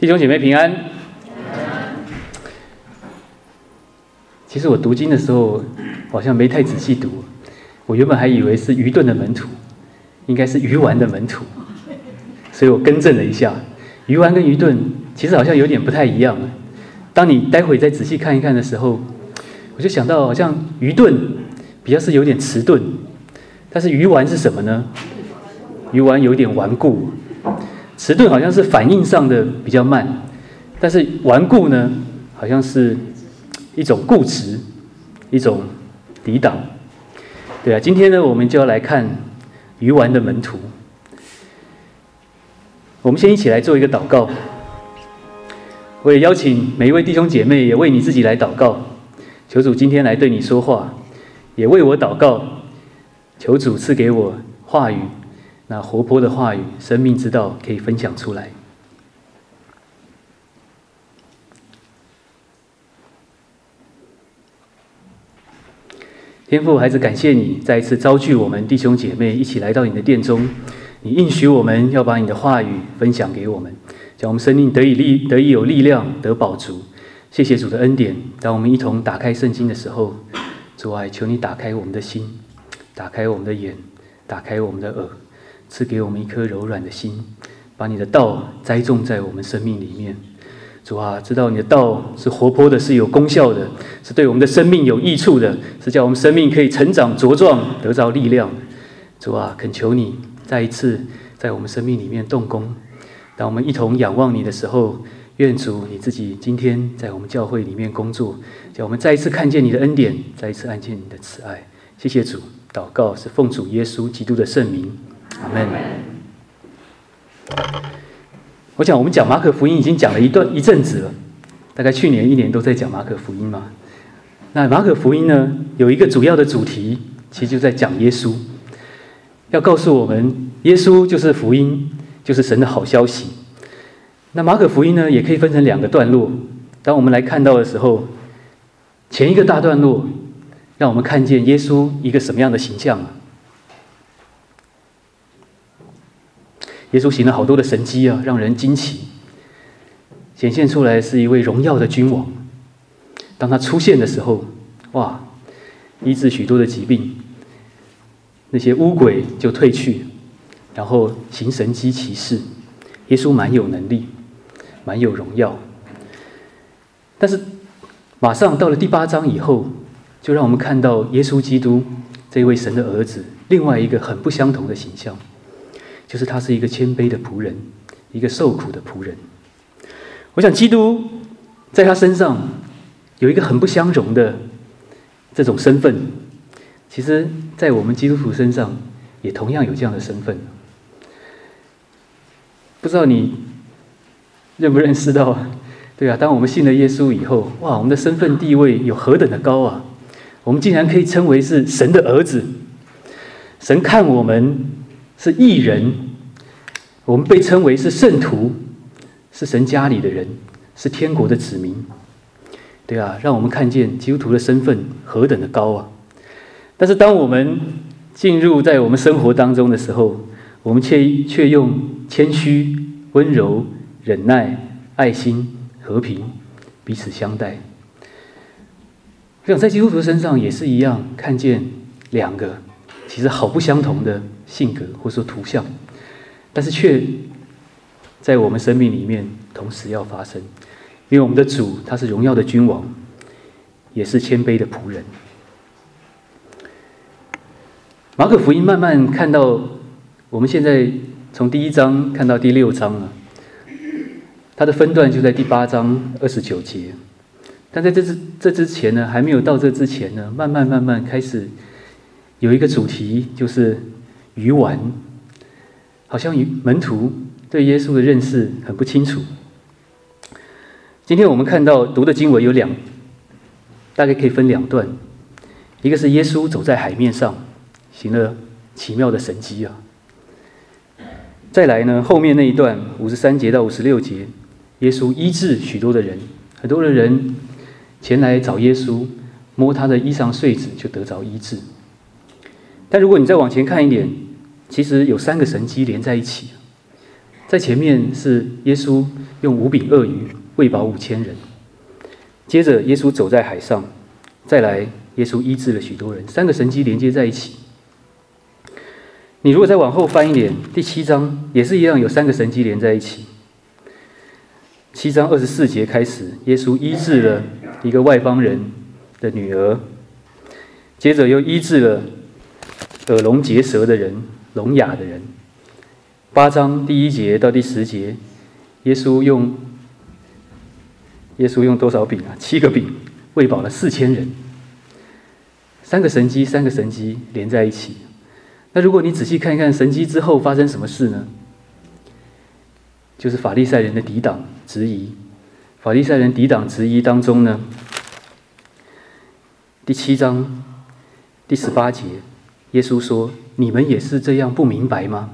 弟兄姐妹平安。其实我读经的时候，好像没太仔细读。我原本还以为是愚钝的门徒，应该是愚顽的门徒，所以我更正了一下。愚顽跟愚钝其实好像有点不太一样。当你待会再仔细看一看的时候，我就想到好像愚钝比较是有点迟钝，但是愚顽是什么呢？愚顽有点顽固。迟钝好像是反应上的比较慢，但是顽固呢，好像是一种固执，一种抵挡。对啊，今天呢，我们就要来看愚顽的门徒。我们先一起来做一个祷告。我也邀请每一位弟兄姐妹，也为你自己来祷告，求主今天来对你说话，也为我祷告，求主赐给我话语。那活泼的话语，生命之道可以分享出来。天父，孩子感谢你再一次召聚我们弟兄姐妹一起来到你的殿中，你应许我们要把你的话语分享给我们，将我们生命得以有力量，得饱足。谢谢主的恩典，当我们一同打开圣经的时候，主啊，求你打开我们的心，打开我们的眼，打开我们的耳，赐给我们一颗柔软的心，把你的道栽种在我们生命里面。主啊，知道你的道是活泼的，是有功效的，是对我们的生命有益处的，是叫我们生命可以成长茁壮，得着力量。主啊，恳求你再一次在我们生命里面动工。当我们一同仰望你的时候，愿主你自己今天在我们教会里面工作，叫我们再一次看见你的恩典，再一次看见你的慈爱。谢谢主，祷告是奉主耶稣基督的圣名。阿们。我想我们讲马可福音已经讲了一阵子了，大概去年1年都在讲马可福音嘛。那马可福音呢，有一个主要的主题，其实就在讲耶稣，要告诉我们耶稣就是福音，就是神的好消息。那马可福音呢，也可以分成2个段落。当我们来看到的时候，前一个大段落让我们看见耶稣一个什么样的形象啊？耶稣行了好多的神迹啊，让人惊奇，显现出来是一位荣耀的君王。当他出现的时候，哇，医治许多的疾病，那些污鬼就退去，然后行神迹奇事。耶稣蛮有能力，蛮有荣耀。但是马上到了第8章以后，就让我们看到耶稣基督这位神的儿子另外一个很不相同的形象，就是他是一个谦卑的仆人，一个受苦的仆人。我想基督在他身上有一个很不相容的这种身份，其实在我们基督徒身上也同样有这样的身份。不知道你认不认识到，对啊，当我们信了耶稣以后，哇，我们的身份地位有何等的高啊！我们竟然可以称为是神的儿子，神看我们是义人，我们被称为是圣徒，是神家里的人，是天国的子民。对啊，让我们看见基督徒的身份何等的高啊！但是当我们进入在我们生活当中的时候，我们却用谦虚、温柔、忍耐、爱心、和平彼此相待。我想在基督徒身上也是一样，看见2个其实好不相同的性格或说图像，但是却在我们生命里面同时要发生。因为我们的主他是荣耀的君王，也是谦卑的仆人。马可福音慢慢看到，我们现在从第1章看到第6章了，它的分段就在第8章29节。但在这之前呢，还没有到这之前呢，慢慢开始有一个主题，就是愚顽，好像门徒对耶稣的认识很不清楚。今天我们看到读的经文有大概可以分2段，一个是耶稣走在海面上，行了奇妙的神迹啊。再来呢，后面那一段53节到56节，耶稣医治许多的人，很多的人前来找耶稣，摸他的衣裳穗子就得着医治。但如果你再往前看一点，其实有3个神迹连在一起。 在前面是耶稣用5饼2鱼喂饱5000人，接着耶稣走在海上，再来耶稣医治了许多人，3个神迹连接在一起。你如果再往后翻一点，第7章也是一样，有3个神迹连在一起。7章24节开始，耶稣医治了一个外邦人的女儿，接着又医治了耳聋结舌的人、聋哑的人。8章第1节到第10节，耶稣用多少饼啊？7个饼喂饱了4000人。3个神迹连在一起。那如果你仔细看一看神迹之后发生什么事呢？就是法利赛人的抵挡质疑。法利赛人抵挡质疑当中呢，第7章第18节，耶稣说：“你们也是这样不明白吗？”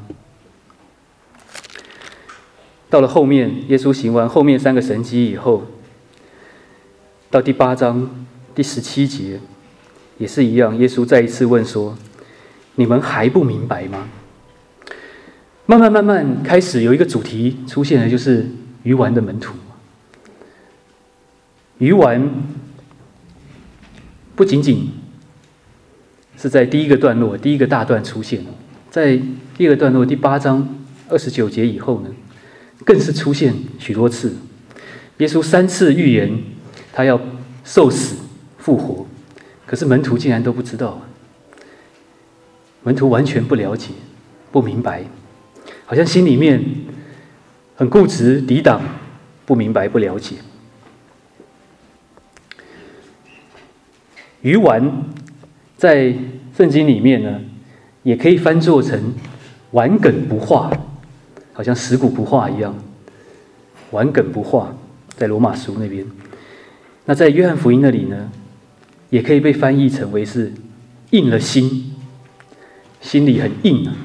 到了后面，耶稣行完后面3个神迹以后，到第8章第17节，也是一样，耶稣再一次问说：“你们还不明白吗？”慢慢开始有一个主题出现了，就是鱼丸的门徒。鱼丸不仅仅是在第一个段落、第一个大段出现，在第2个段落第8章29节以后呢，更是出现许多次。耶稣3次预言他要受死复活，可是门徒竟然都不知道，门徒完全不了解、不明白，好像心里面很固执、抵挡、不明白、不了解。鱼丸在圣经里面呢，也可以翻作成顽梗不化，好像食古不化一样。顽梗不化，在罗马书那边。那在约翰福音那里呢，也可以被翻译成为是硬了心，心里很硬啊，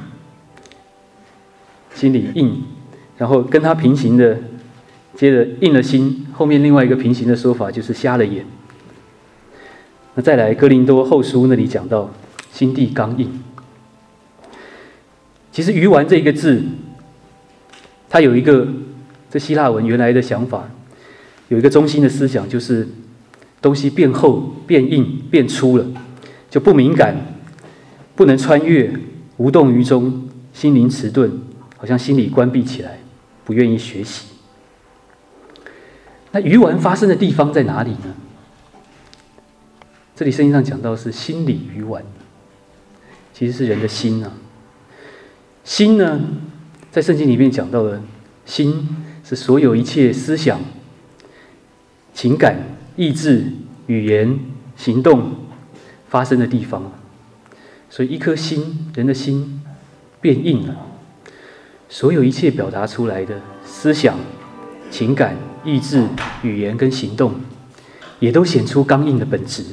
心里硬。然后跟他平行的，接着硬了心，后面另外一个平行的说法就是瞎了眼。那再来哥林多后书那里讲到心地刚硬。其实鱼丸这个字，它有一个这希腊文原来的想法，有一个中心的思想，就是东西变厚、变硬、变粗了，就不敏感，不能穿越，无动于衷，心灵迟钝，好像心里关闭起来，不愿意学习。那鱼丸发生的地方在哪里呢？这里圣经上讲到是心里鱼丸，其实是人的心啊。心呢，在圣经里面讲到的心是所有一切思想、情感、意志、语言、行动发生的地方。所以一颗心，人的心变硬了，所有一切表达出来的思想、情感、意志、语言跟行动，也都显出刚硬的本质。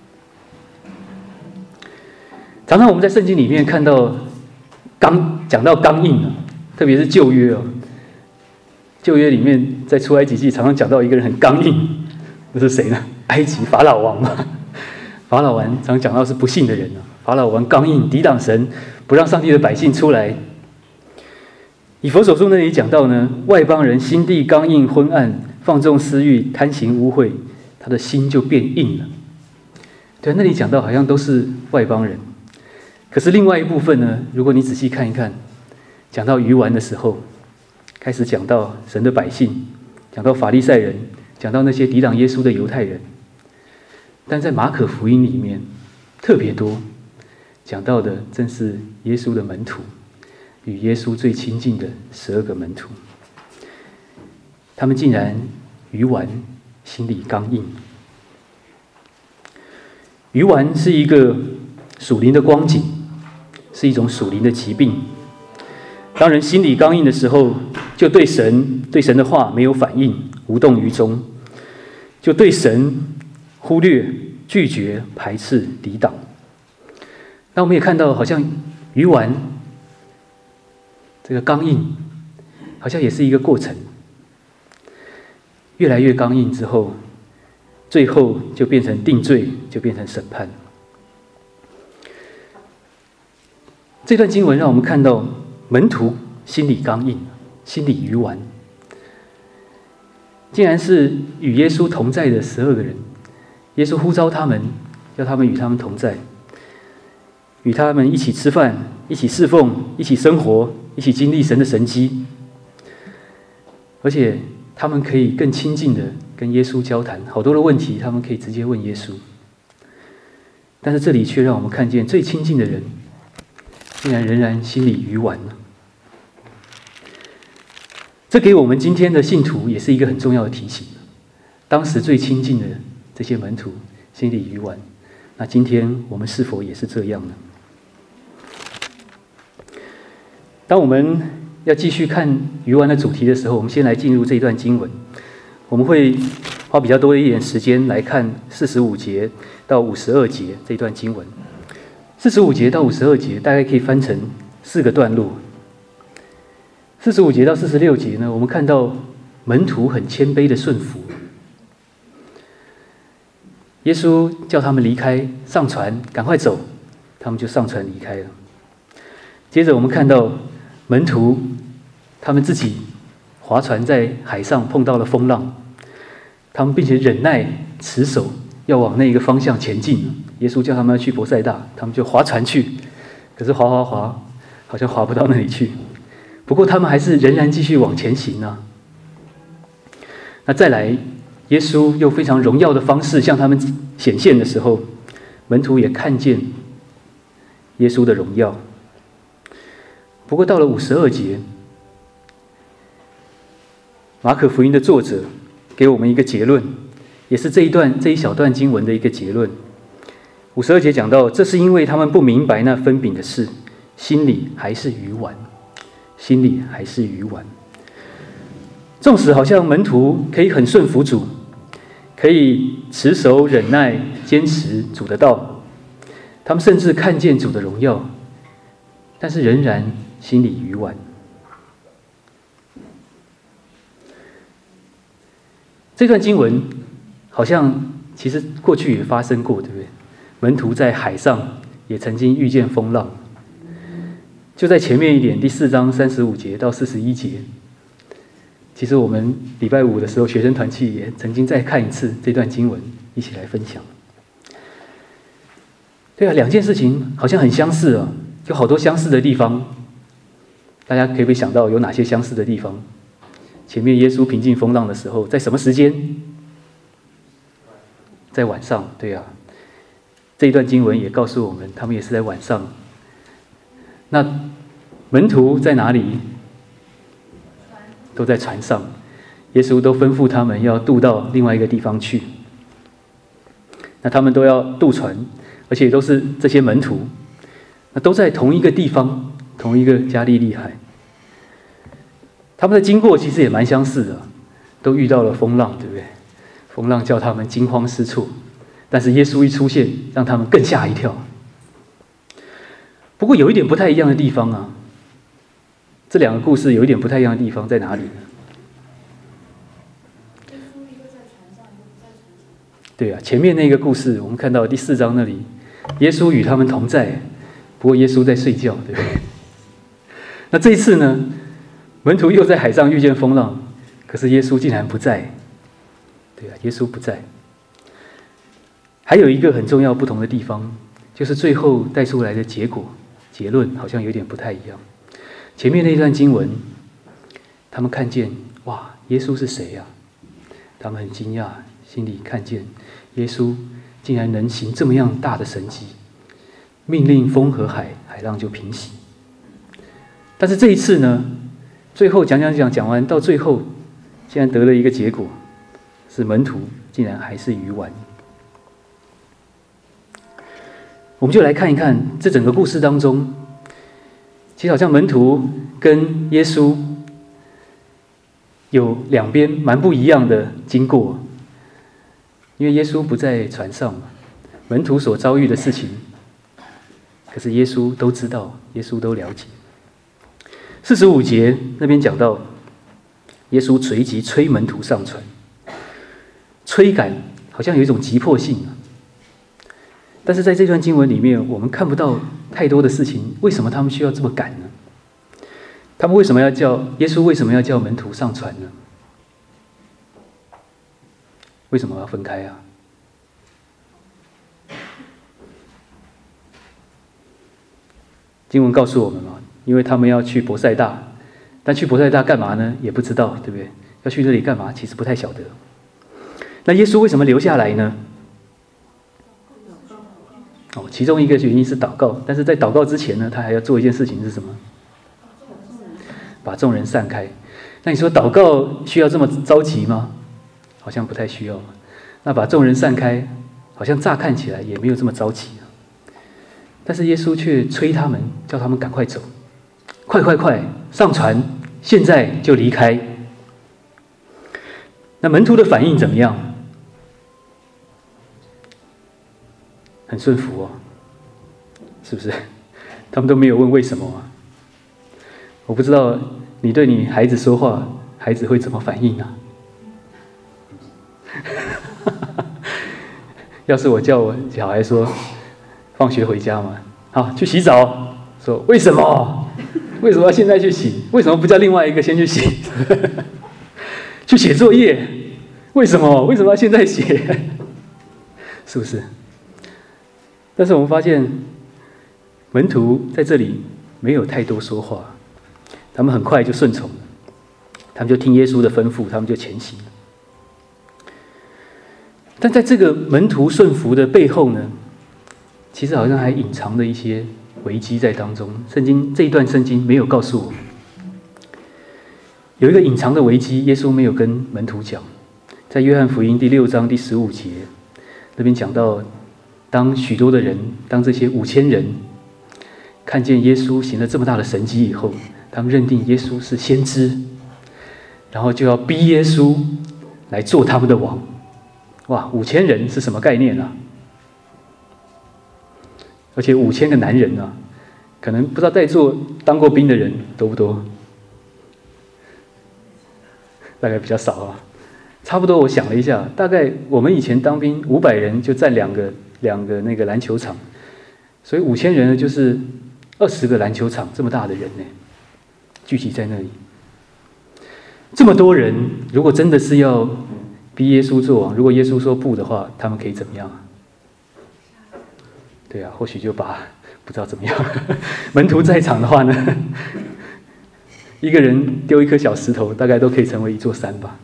常常我们在圣经里面看到讲到刚硬啊，特别是旧约哦。旧约里面在出埃及记常常讲到一个人很刚硬，那是谁呢？埃及法老王嘛。法老王常讲到是不幸的人啊。法老王刚硬，抵挡神，不让上帝的百姓出来。以弗所书那里讲到呢，外邦人心地刚硬、昏暗，放纵私欲，贪行污秽，他的心就变硬了。对，那里讲到好像都是外邦人。可是另外一部分呢，如果你仔细看一看，讲到鱼丸的时候，开始讲到神的百姓，讲到法利赛人，讲到那些抵挡耶稣的犹太人。但在马可福音里面特别多讲到的，正是耶稣的门徒，与耶稣最亲近的12个门徒。他们竟然鱼丸，心里刚硬。鱼丸是一个属灵的光景，是一种属灵的疾病。当人心里刚硬的时候，就对神的话没有反应，无动于衷，就对神忽略、拒绝、排斥、抵挡。那我们也看到，好像鱼丸这个刚硬，好像也是一个过程，越来越刚硬之后，最后就变成定罪，就变成审判。这段经文让我们看到门徒心里刚硬， 心里愚顽。竟然是与耶稣同在的12个人，耶稣呼召他们，要他们与他们同在，与他们一起吃饭，一起侍奉，一起生活，一起经历神的神迹，而且他们可以更亲近的跟耶稣交谈，好多的问题他们可以直接问耶稣。但是这里却让我们看见最亲近的人，竟然仍然心里愚顽了。这给我们今天的信徒也是一个很重要的提醒。当时最亲近的这些门徒心里愚顽，那今天我们是否也是这样呢？当我们要继续看愚顽的主题的时候，我们先来进入这一段经文。我们会花比较多的一点时间来看45节到52节这一段经文。45节到52节大概可以分成4个段落。45节到46节呢，我们看到门徒很谦卑的顺服。耶稣叫他们离开，上船，赶快走，他们就上船离开了。接着我们看到门徒他们自己划船在海上碰到了风浪，他们并且忍耐持守，要往那个方向前进。耶稣叫他们要去伯赛大，他们就划船去，可是划，好像划不到那里去。不过他们还是仍然继续往前行啊。那再来，耶稣用非常荣耀的方式向他们显现的时候，门徒也看见耶稣的荣耀。不过到了52节，马可福音的作者给我们一个结论，也是这一小段经文的一个结论。52节讲到，这是因为他们不明白那分饼的事，心里还是愚顽。心里还是愚顽。纵使好像门徒可以很顺服主，可以持守忍耐坚持主的道，他们甚至看见主的荣耀，但是仍然心里愚顽。这段经文好像其实过去也发生过，对不对？门徒在海上也曾经遇见风浪。就在前面一点，第4章35节到41节，其实我们礼拜5的时候，学生团契也曾经再看一次这段经文，一起来分享。对啊，2件事情好像很相似啊，有好多相似的地方。大家可不可以想到有哪些相似的地方？前面耶稣平静风浪的时候，在什么时间？在晚上，对啊。这一段经文也告诉我们，他们也是在晚上。那门徒在哪里？都在船上。耶稣都吩咐他们要渡到另外一个地方去。那他们都要渡船，而且都是这些门徒，那都在同一个地方，同一个加利利海。他们的经过其实也蛮相似的，都遇到了风浪，对不对？风浪叫他们惊慌失措，但是耶稣一出现，让他们更吓一跳。不过有一点不太一样的地方啊，这2个故事有一点不太一样的地方在哪里呢？对啊，前面那个故事我们看到第4章那里，耶稣与他们同在，不过耶稣在睡觉，对不对？那这一次呢，门徒又在海上遇见风浪，可是耶稣竟然不在。对啊，耶稣不在。还有一个很重要不同的地方，就是最后带出来的结论好像有点不太一样。前面那一段经文，他们看见，哇，耶稣是谁呀？他们很惊讶，心里看见耶稣竟然能行这么样大的神迹，命令风和海浪就平息。但是这一次呢，最后讲完，到最后竟然得了一个结果，是门徒竟然还是愚顽。我们就来看一看这整个故事当中，其实好像门徒跟耶稣有2边蛮不一样的经过。因为耶稣不在船上嘛，门徒所遭遇的事情，可是耶稣都知道，耶稣都了解。45节那边讲到，耶稣随即催门徒上船，催赶好像有一种急迫性啊。但是在这段经文里面，我们看不到太多的事情，为什么他们需要这么赶呢？ 他们为什么要叫耶稣？为什么要叫门徒上船呢？为什么要分开啊？经文告诉我们嘛，因为他们要去伯赛大，但去伯赛大干嘛呢？也不知道，对不对？要去这里干嘛？其实不太晓得。那耶稣为什么留下来呢？其中一个原因是祷告，但是在祷告之前呢，他还要做一件事情是什么？把众人散开。那你说祷告需要这么着急吗？好像不太需要。那把众人散开，好像乍看起来也没有这么着急。但是耶稣却催他们，叫他们赶快走，快上船，现在就离开。那门徒的反应怎么样？很顺服哦，是不是？他们都没有问为什么啊。我不知道你对你孩子说话，孩子会怎么反应啊？要是我叫我小孩说，放学回家嘛，好去洗澡，说为什么？为什么要现在去洗？为什么不叫另外一个先去洗？去写作业，为什么？为什么要现在写？是不是？但是我们发现，门徒在这里没有太多说话，他们很快就顺从了，他们就听耶稣的吩咐，他们就前行了。但在这个门徒顺服的背后呢，其实好像还隐藏了一些危机在当中。这一段圣经没有告诉我们，有一个隐藏的危机，耶稣没有跟门徒讲。在约翰福音第6章第15节那边讲到，当许多的人，当这些5000人看见耶稣行了这么大的神迹以后，他们认定耶稣是先知，然后就要逼耶稣来做他们的王。哇，5000人是什么概念啊？而且5000个男人啊，可能不知道在座当过兵的人多不多？大概比较少啊。差不多我想了一下，大概我们以前当兵500人就占两个那个篮球场，所以5000人呢就是20个篮球场这么大的人呢，聚集在那里。这么多人，如果真的是要逼耶稣做王，如果耶稣说不的话，他们可以怎么样啊？对啊，或许就把不知道怎么样。门徒在场的话呢，一个人丢一颗小石头，大概都可以成为一座山吧。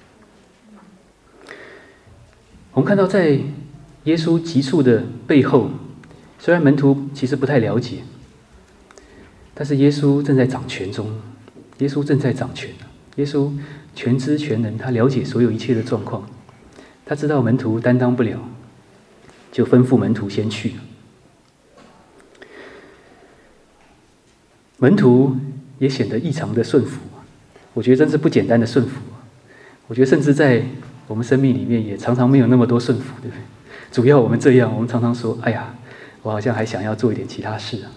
我们看到在耶稣急促的背后，虽然门徒其实不太了解，但是耶稣正在掌权中，耶稣正在掌权，耶稣全知全能，他了解所有一切的状况，他知道门徒担当不了，就吩咐门徒先去。门徒也显得异常的顺服，我觉得真是不简单的顺服。我觉得甚至在我们生命里面也常常没有那么多顺服，对不对？主要我们这样，我们常常说：“哎呀，我好像还想要做一点其他事啊。”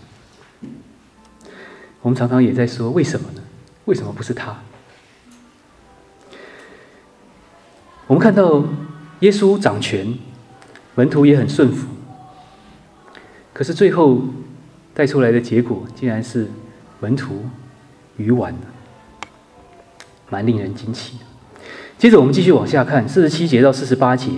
我们常常也在说：“为什么呢？为什么不是他？”我们看到耶稣掌权，门徒也很顺服，可是最后带出来的结果，竟然是门徒愚顽了，蛮令人惊奇的。接着我们继续往下看，47节到48节。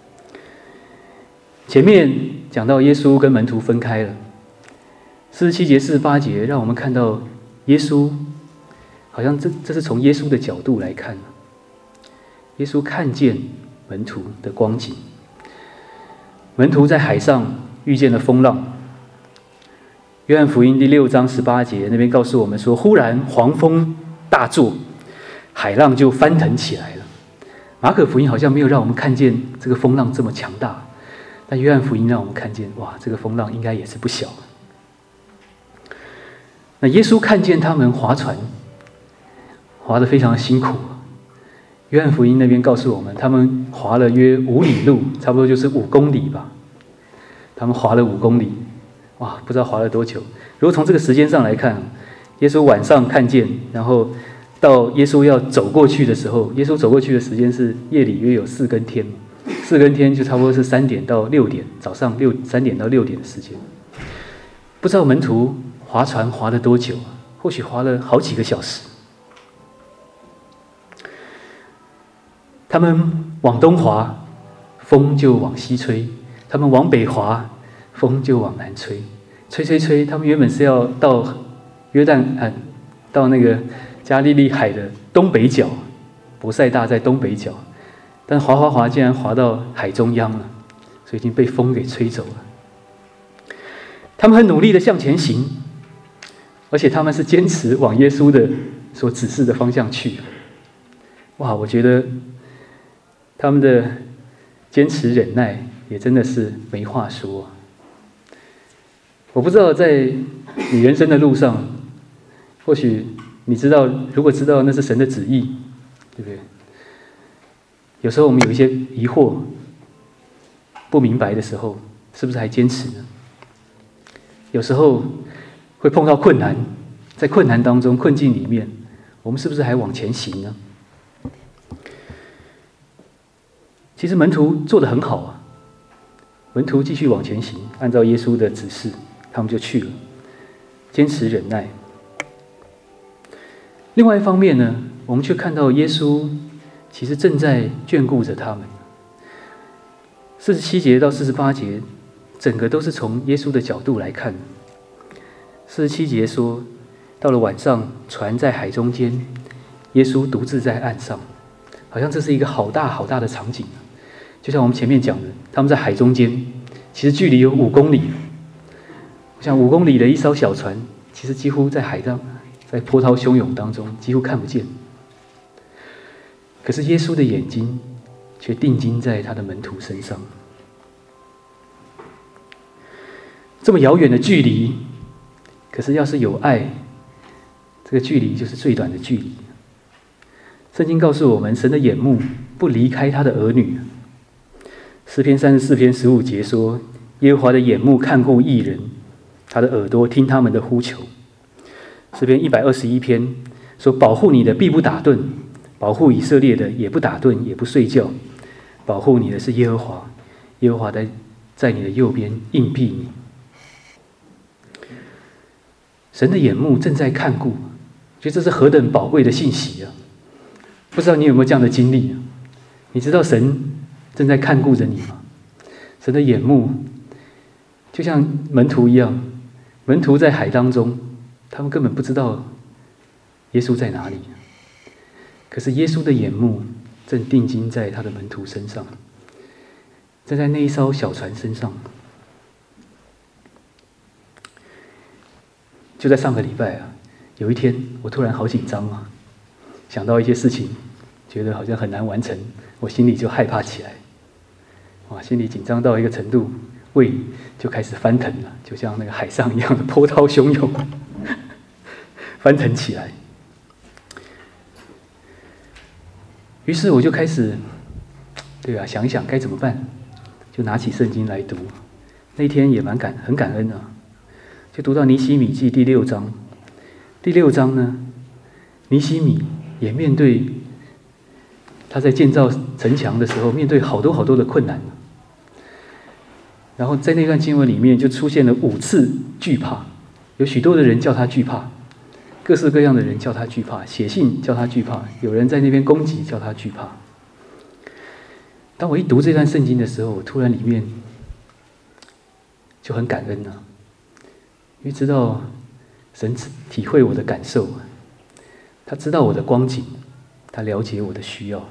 前面讲到耶稣跟门徒分开了，47节、48节让我们看到耶稣，好像这是从耶稣的角度来看，耶稣看见门徒的光景。门徒在海上遇见了风浪。约翰福音第6章18节那边告诉我们说，忽然狂风大作，海浪就翻腾起来了。马可福音好像没有让我们看见这个风浪这么强大，但约翰福音让我们看见，哇，这个风浪应该也是不小。那耶稣看见他们划船，划得非常的辛苦。约翰福音那边告诉我们，他们划了约5里路，差不多就是5公里吧。他们划了5公里，哇，不知道划了多久。如果从这个时间上来看，耶稣晚上看见，然后到耶稣要走过去的时候，耶稣走过去的时间是夜里约有4更天，4更天就差不多是3点到6点，早上3点到6点的时间。不知道门徒划船划了多久， 或许划了好几个小时。他们往东划，风就往西吹；他们往北划，风就往南吹。吹，他们原本是要到约旦到那个加利利海的东北角，伯赛大在东北角，但划竟然划到海中央了，所以已经被风给吹走了。他们很努力的向前行，而且他们是坚持往耶稣的所指示的方向去。哇，我觉得他们的坚持忍耐也真的是没话说。我不知道在你人生的路上，或许你知道，如果知道那是神的旨意，对不对？有时候我们有一些疑惑、不明白的时候，是不是还坚持呢？有时候会碰到困难，在困难当中、困境里面，我们是不是还往前行呢？其实门徒做得很好啊，门徒继续往前行，按照耶稣的指示，他们就去了，坚持忍耐。另外一方面呢，我们却看到耶稣其实正在眷顾着他们。47节到48节，整个都是从耶稣的角度来看。47节说，到了晚上，船在海中间，耶稣独自在岸上，好像这是一个好大好大的场景。就像我们前面讲的，他们在海中间，其实距离有5公里。像5公里的一艘小船，其实几乎在海上，在波涛汹涌当中，几乎看不见。可是耶稣的眼睛却定睛在他的门徒身上。这么遥远的距离，可是要是有爱，这个距离就是最短的距离。圣经告诉我们，神的眼目不离开他的儿女。诗篇34篇15节说，耶和华的眼目看顾义人，他的耳朵听他们的呼求。诗篇121篇说，保护你的必不打盹，保护以色列的也不打盹也不睡觉，保护你的是耶和华，耶和华在你的右边硬币你。神的眼目正在看顾，我觉得这是何等宝贵的信息啊！不知道你有没有这样的经历啊？你知道神正在看顾着你吗？神的眼目就像门徒一样，门徒在海当中，他们根本不知道耶稣在哪里，可是耶稣的眼目正定睛在他的门徒身上，正在那一艘小船身上。就在上个礼拜啊，有一天我突然好紧张啊，想到一些事情，觉得好像很难完成，我心里就害怕起来。哇，心里紧张到一个程度，胃就开始翻腾了，就像那个海上一样的波涛汹涌，翻腾起来。于是我就开始，想一想该怎么办，就拿起圣经来读。那天也很感恩啊，就读到尼希米记第6章。第6章呢，尼希米也面对他在建造城墙的时候，面对好多好多的困难。然后在那段经文里面就出现了5次惧怕，有许多的人叫他惧怕，各式各样的人叫他惧怕，写信叫他惧怕，有人在那边攻击叫他惧怕。当我一读这段圣经的时候，我突然里面就很感恩啊，因为知道神体会我的感受，他知道我的光景，他了解我的需要。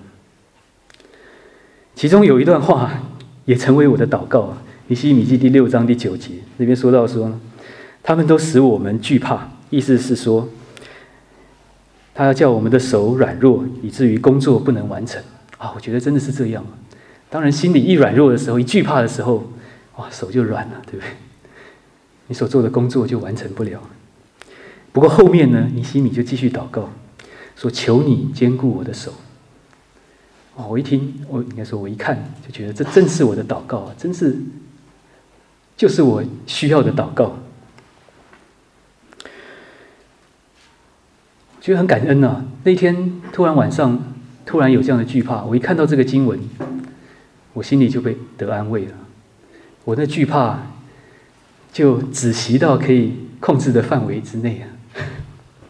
其中有一段话也成为我的祷告啊，尼希米记第6章第9节，那边说到说，他们都使我们惧怕，意思是说，他要叫我们的手软弱，以至于工作不能完成啊！我觉得真的是这样。当然，心里一软弱的时候，一惧怕的时候，哇，手就软了，对不对？你所做的工作就完成不了。不过后面呢，尼希米就继续祷告，说：“求你坚固我的手。”哦，我一听，我一看，就觉得这正是我的祷告啊，真是就是我需要的祷告。觉得很感恩啊！那天突然晚上，突然有这样的惧怕，我一看到这个经文，我心里就被得安慰了。我那惧怕就止息到可以控制的范围之内啊。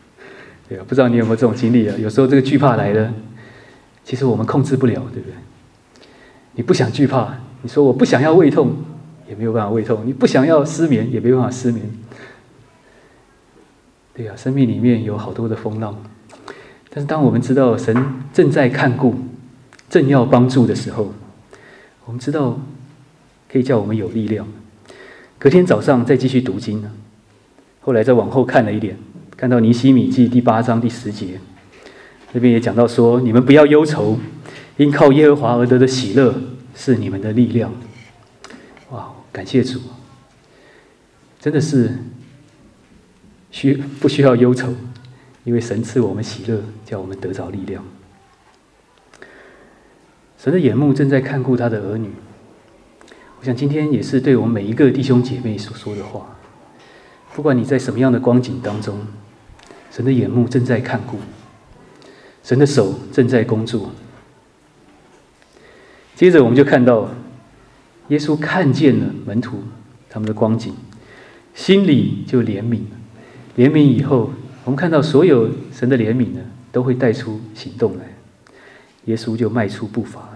对啊，不知道你有没有这种经历啊？有时候这个惧怕来了，其实我们控制不了，对不对？你不想惧怕，你说我不想要胃痛，也没有办法胃痛；你不想要失眠，也没办法失眠。对啊，生命里面有好多的风浪，但是当我们知道神正在看顾、正要帮助的时候，我们知道可以叫我们有力量。隔天早上再继续读经呢，后来再往后看了一点，看到尼希米记第8章第10节，那边也讲到说：你们不要忧愁，因靠耶和华而得的喜乐是你们的力量。哇，感谢主，真的是不需要忧愁，因为神赐我们喜乐，叫我们得着力量。神的眼目正在看顾他的儿女，我想今天也是对我们每一个弟兄姐妹所说的话。不管你在什么样的光景当中，神的眼目正在看顾，神的手正在工作。接着我们就看到耶稣看见了门徒他们的光景，心里就怜悯了。怜悯以后，我们看到所有神的怜悯呢，都会带出行动来。耶稣就迈出步伐。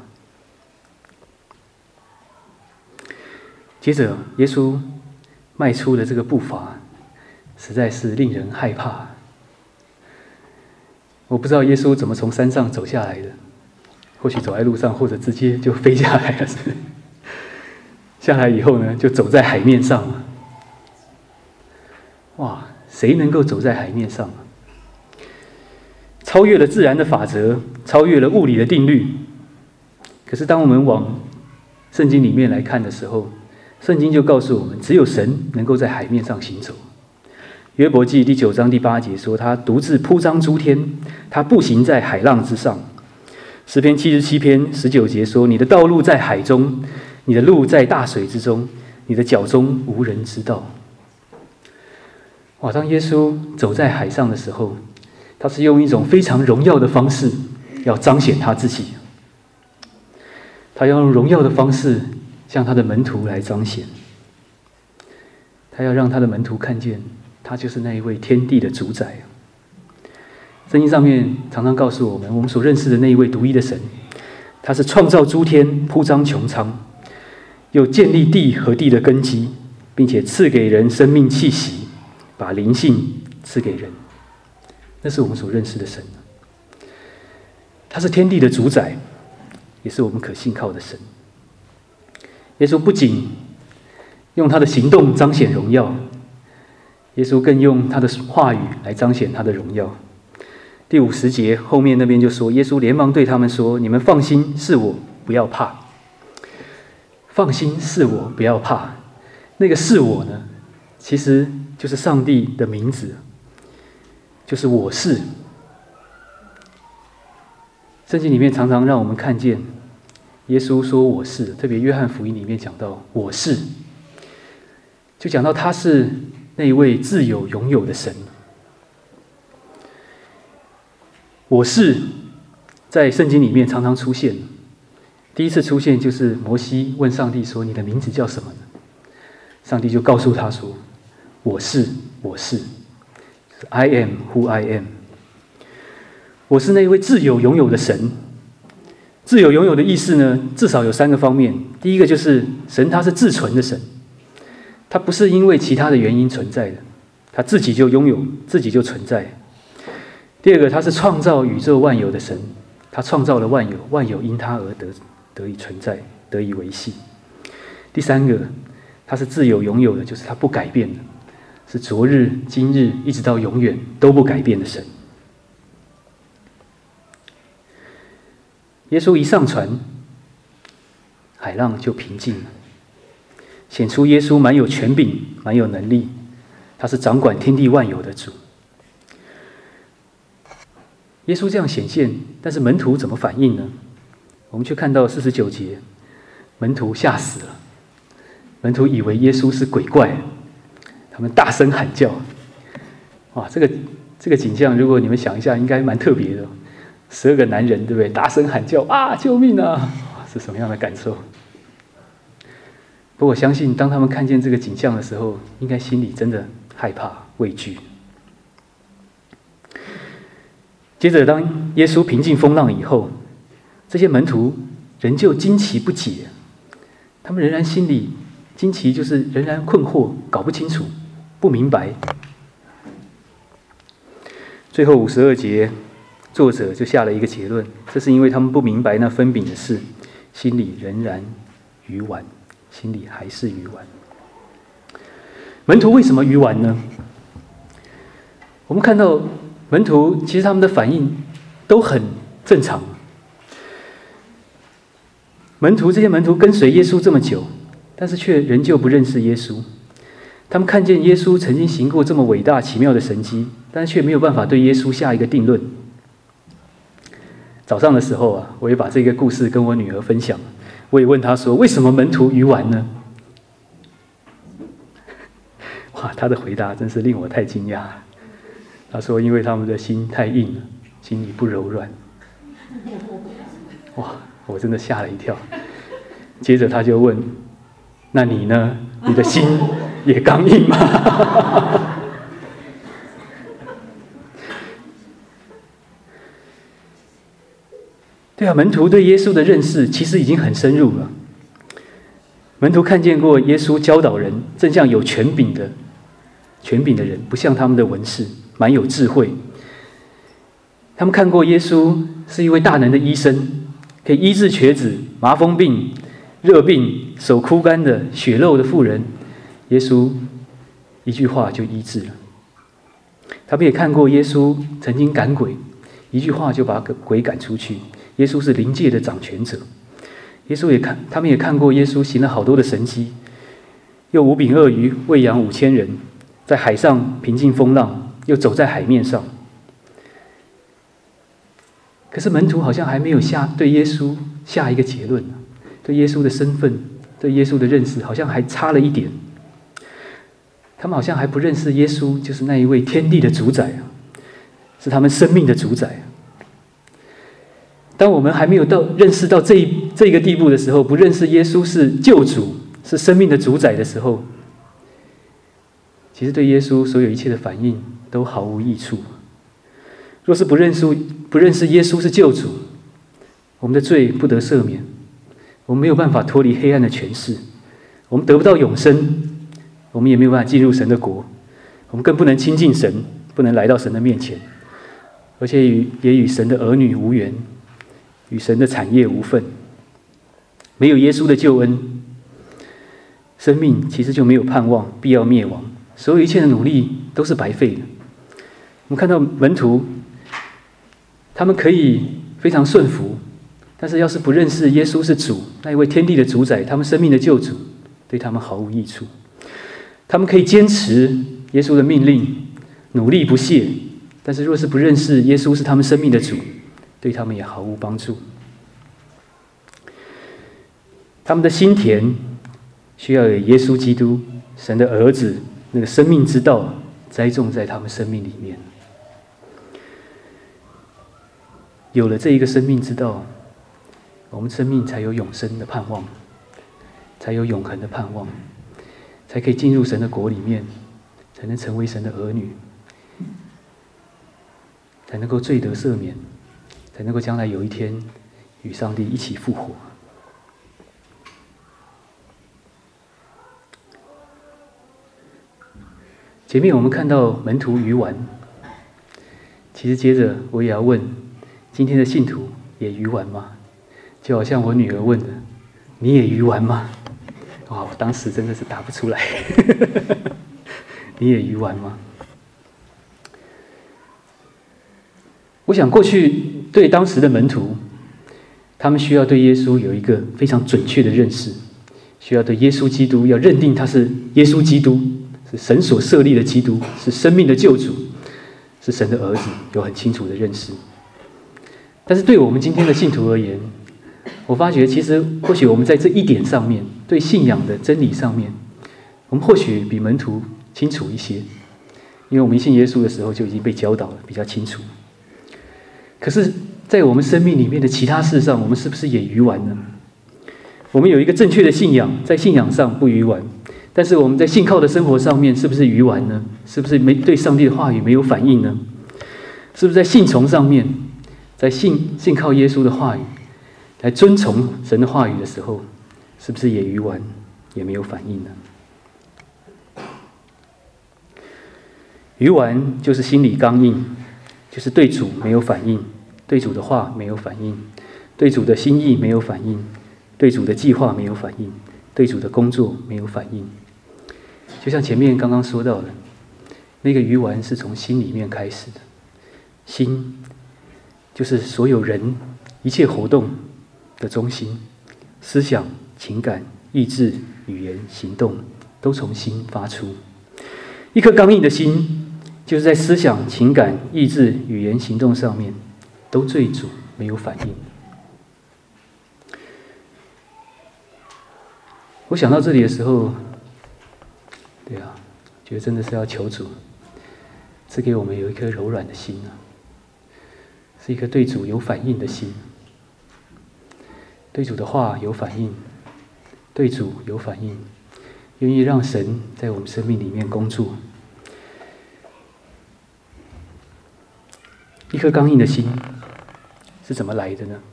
接着，耶稣迈出的这个步伐，实在是令人害怕。我不知道耶稣怎么从山上走下来的，或许走在路上，或者直接就飞下来了。下来以后呢，就走在海面上了。哇，谁能够走在海面上？超越了自然的法则，超越了物理的定律。可是当我们往圣经里面来看的时候，圣经就告诉我们，只有神能够在海面上行走。约伯记第9章第8节说，他独自铺张诸天，他步行在海浪之上。诗篇77篇19节说，你的道路在海中，你的路在大水之中，你的脚中无人知道。哇，当耶稣走在海上的时候，他是用一种非常荣耀的方式要彰显他自己。他要用荣耀的方式向他的门徒来彰显，他要让他的门徒看见他就是那一位天地的主宰。圣经上面常常告诉我们，我们所认识的那一位独一的神，他是创造诸天，铺张穹苍，又建立地和地的根基，并且赐给人生命气息，把灵性赐给人。那是我们所认识的神。他是天地的主宰，也是我们可信靠的神。耶稣不仅用他的行动彰显荣耀，耶稣更用他的话语来彰显他的荣耀。第50节后面那边就说，耶稣连忙对他们说，你们放心，是我，不要怕。放心，是我，不要怕。那个是我呢，其实就是上帝的名字，就是我是。圣经里面常常让我们看见耶稣说我是，特别约翰福音里面讲到我是，就讲到他是那一位自有永有的神。我是在圣经里面常常出现，第一次出现就是摩西问上帝说，你的名字叫什么呢？上帝就告诉他说，我是，我是， I am who I am。 我是那一位自有永有的神。自有永有的意思呢，至少有3个方面。第一个就是神他是自存的神，他不是因为其他的原因存在的，他自己就拥有，自己就存在。第二个，他是创造宇宙万有的神，他创造了万有，万有因他而得以存在，得以维系。第三个，他是自有永有的，就是他不改变的，是昨日、今日一直到永远都不改变的神。耶稣一上船，海浪就平静了，显出耶稣蛮有权柄，蛮有能力，他是掌管天地万有的主。耶稣这样显现，但是门徒怎么反应呢？我们却看到49节，门徒吓死了，门徒以为耶稣是鬼怪，他们大声喊叫。哇，这个景象，如果你们想一下，应该蛮特别的。12个男人，对不对？大声喊叫啊，救命啊！是什么样的感受？不过我相信，当他们看见这个景象的时候，应该心里真的害怕、畏惧。 接着，当耶稣平静风浪以后，这些门徒仍旧惊奇不解，他们仍然心里惊奇，就是仍然困惑，搞不清楚，不明白。最后52节，作者就下了一个结论：这是因为他们不明白那分饼的事，心里仍然愚顽，心里还是愚顽。门徒为什么愚顽呢？我们看到门徒其实他们的反应都很正常。这些门徒跟随耶稣这么久，但是却仍旧不认识耶稣。他们看见耶稣曾经行过这么伟大奇妙的神迹，但是却没有办法对耶稣下一个定论。早上的时候啊，我也把这个故事跟我女儿分享，我也问她说：“为什么门徒愚顽呢？”哇，她的回答真是令我太惊讶了。她说：“因为他们的心太硬了，心里不柔软。”哇，我真的吓了一跳。接着她就问：“那你呢？你的心也刚硬吗？”对啊，门徒对耶稣的认识其实已经很深入了。门徒看见过耶稣教导人，正像有权柄的人，不像他们的文士，蛮有智慧。他们看过耶稣是一位大能的医生，可以医治瘸子、麻风病、热病、手枯干的、血漏的妇人，耶稣一句话就医治了。他们也看过耶稣曾经赶鬼，一句话就把鬼赶出去。耶稣是灵界的掌权者。他们也看过耶稣行了好多的神迹，用5饼2鱼喂养5000人，在海上平静风浪，又走在海面上。可是门徒好像还没有对耶稣下一个结论，对耶稣的身份、对耶稣的认识好像还差了一点。他们好像还不认识耶稣就是那一位天地的主宰，是他们生命的主宰。当我们还没有认识到这个地步的时候，不认识耶稣是救主，是生命的主宰的时候，其实对耶稣所有一切的反应都毫无益处。若是不认识耶稣是救主，我们的罪不得赦免，我们没有办法脱离黑暗的权势，我们得不到永生，我们也没有办法进入神的国，我们更不能亲近神，不能来到神的面前，而且也与神的儿女无缘，与神的产业无份。没有耶稣的救恩，生命其实就没有盼望，必要灭亡，所有一切的努力都是白费的。我们看到门徒，他们可以非常顺服，但是要是不认识耶稣是主，那一位天地的主宰，他们生命的救主，对他们毫无益处。他们可以坚持耶稣的命令，努力不懈，但是若是不认识耶稣是他们生命的主，对他们也毫无帮助。他们的心田需要有耶稣基督，神的儿子，那个生命之道栽种在他们生命里面。有了这一个生命之道，我们生命才有永生的盼望，才有永恒的盼望，才可以进入神的国里面，才能成为神的儿女，才能够罪得赦免，才能够将来有一天与上帝一起复活。前面我们看到门徒愚顽，其实接着我也要问，今天的信徒也愚顽吗？就好像我女儿问的，你也愚顽吗？哇，我当时真的是答不出来。你也愚顽吗？我想过去对当时的门徒，他们需要对耶稣有一个非常准确的认识，需要对耶稣基督要认定他是耶稣基督，是神所设立的基督，是生命的救主，是神的儿子，有很清楚的认识。但是对我们今天的信徒而言，我发觉其实或许我们在这一点上面，对信仰的真理上面，我们或许比门徒清楚一些，因为我们信耶稣的时候就已经被教导了，比较清楚。可是在我们生命里面的其他事上，我们是不是也愚顽呢？我们有一个正确的信仰，在信仰上不愚顽，但是我们在信靠的生活上面是不是愚顽呢？是不是对上帝的话语没有反应呢？ 是不是在信从上面，在信靠耶稣的话语，来遵从神的话语的时候，是不是也愚顽，也没有反应呢？愚顽就是心里刚硬，就是对主没有反应，对主的话没有反应，对主的心意没有反应，对主的计划没有反应，对主的工作没有反应。就像前面刚刚说到的，那个愚顽是从心里面开始的。心就是所有人一切活动的中心，思想、情感、意志、语言、行动都从心发出。一颗刚硬的心，就是在思想、情感、意志、语言、行动上面都对主没有反应。我想到这里的时候，觉得真的是要求主赐给我们有一颗柔软的心啊，是一颗对主有反应的心，对主的话有反应，对主有反应，愿意让神在我们生命里面工作。一颗刚硬的心是怎么来的呢？